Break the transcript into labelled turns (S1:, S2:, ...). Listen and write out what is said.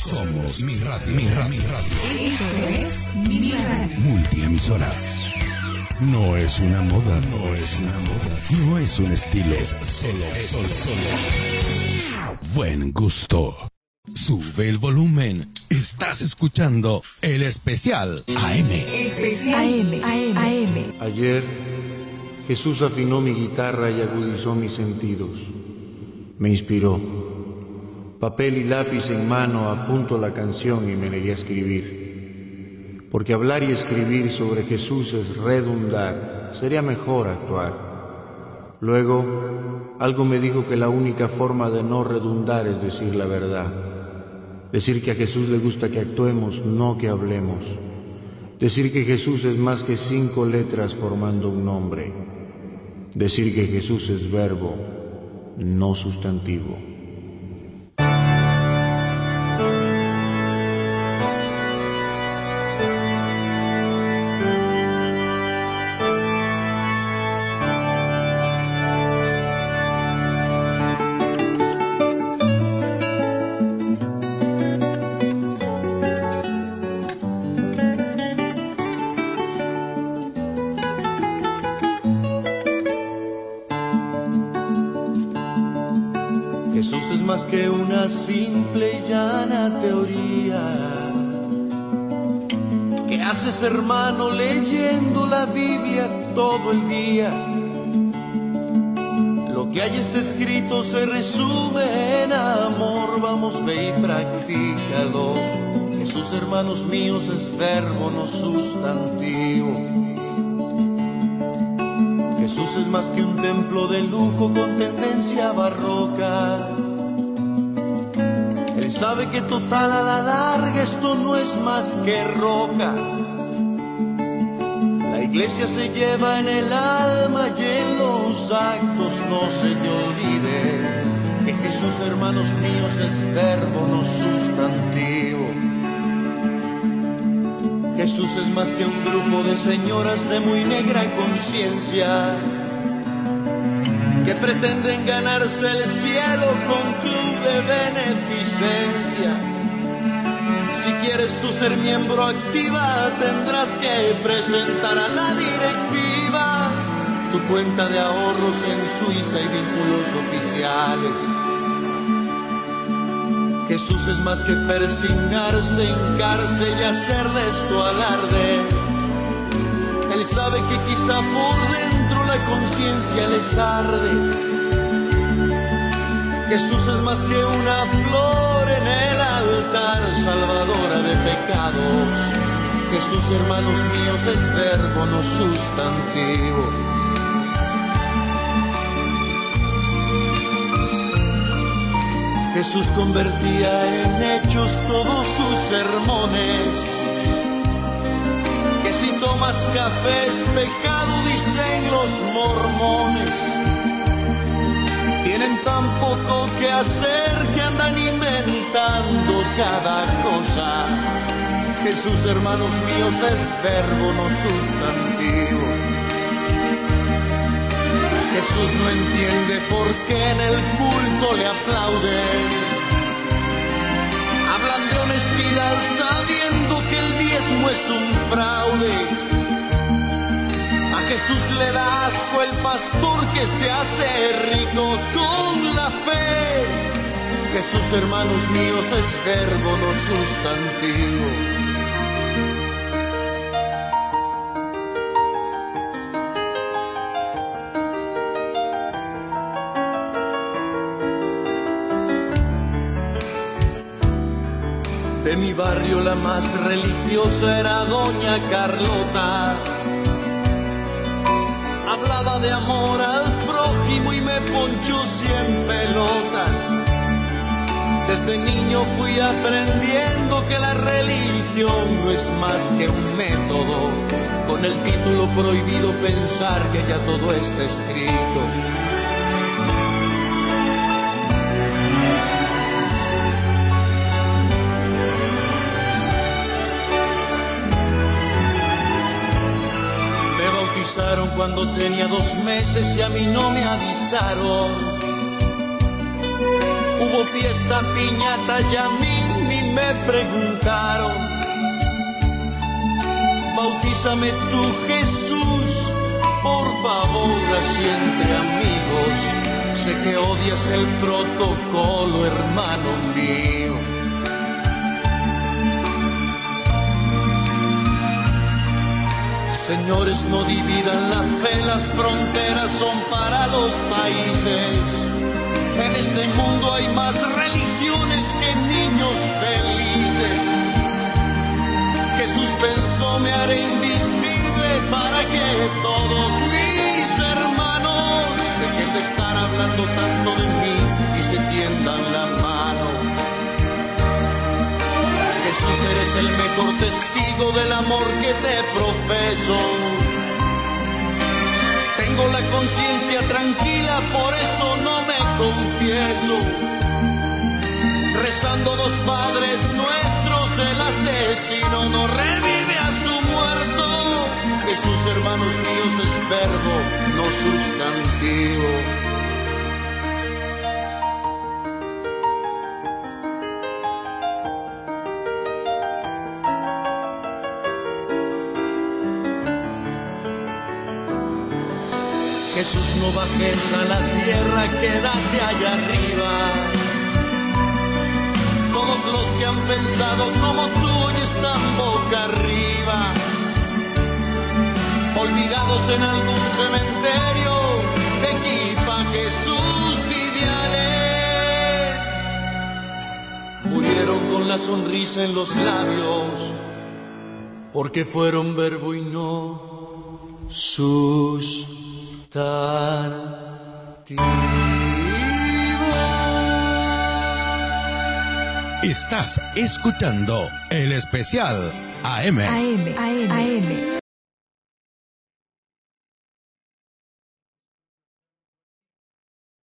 S1: Somos Mi Radio. Mi Radio.
S2: Esto es Mi Radio.
S1: Multiemisora. No es una moda, no es una moda, no es un estilo, es solo. Buen gusto. Sube el volumen. Estás escuchando el especial AM.
S2: Especial AM.
S3: Ayer Jesús afinó mi guitarra y agudizó mis sentidos. Me inspiró. Papel y lápiz en mano apunto la canción y me negué a escribir. Porque hablar y escribir sobre Jesús es redundar. Sería mejor actuar. Luego, algo me dijo que la única forma de no redundar es decir la verdad. Decir que a Jesús le gusta que actuemos, no que hablemos. Decir que Jesús es más que 5 letras formando un nombre. Decir que Jesús es verbo, no sustantivo. Jesús es más que una simple y llana teoría que haces, hermano, leyendo la Biblia todo el día. Lo que hay está escrito se resume en amor, vamos, ve y practícalo. Jesús, hermanos míos, es verbo, no sustantivo. Jesús es más que un templo de lujo con tendencia barroca. Él sabe que total a la larga esto no es más que roca. La iglesia se lleva en el alma y en los actos, no se te olvide que Jesús, hermanos míos, es verbo, no sustantivo. Jesús es más que un grupo de señoras de muy negra conciencia que pretenden ganarse el cielo con club de beneficencia. Si quieres tú ser miembro activa, tendrás que presentar a la directiva tu cuenta de ahorros en Suiza y vínculos oficiales. Jesús es más que persignarse, hincarse y hacer de esto alarde. Él sabe que quizá por dentro la conciencia les arde. Jesús es más que una flor en el altar, salvadora de pecados. Jesús, hermanos míos, es verbo, no sustantivo. Jesús convertía en hechos todos sus sermones. Que si tomas café es pecado, dicen los mormones. Tienen tan poco que hacer que andan inventando cada cosa. Jesús, hermanos míos, es verbo, no sustantivo. Jesús no entiende por qué en el culto le aplauden. Hablan de honestidad sabiendo que el diezmo es un fraude. A Jesús le da asco el pastor que se hace rico con la fe. Jesús, hermanos míos, es verbo, no sustantivo. De mi barrio la más religiosa era doña Carlota. Hablaba de amor al prójimo y me ponchó 100 pelotas. Desde niño fui aprendiendo que la religión no es más que un método, con el título prohibido pensar que ya todo está escrito. Cuando tenía 2 meses y a mí no me avisaron. Hubo fiesta, piñata y a mí ni me preguntaron. Bautízame tú, Jesús, por favor, así entre amigos. Sé que odias el protocolo, hermano mío. Señores, no dividan la fe, las fronteras son para los países. En este mundo hay más religiones que niños felices. Jesús pensó, me haré invisible para que todos mis hermanos dejen de estar hablando tanto de mí y se tiendan la mano. Jesús, eres el mejor testigo del amor que te profeso. Tengo la conciencia tranquila, por eso no me confieso. Rezando dos padres nuestros, el asesino no revive a su muerto. Jesús, hermanos míos, es verbo, no sustantivo. Jesús, no bajes a la tierra, quédate allá arriba. Todos los que han pensado como tú hoy están boca arriba, olvidados en algún cementerio de equipajes ideales. Murieron con la sonrisa en los labios, porque fueron verbo y no sustantivo.
S1: Estás escuchando el especial AM.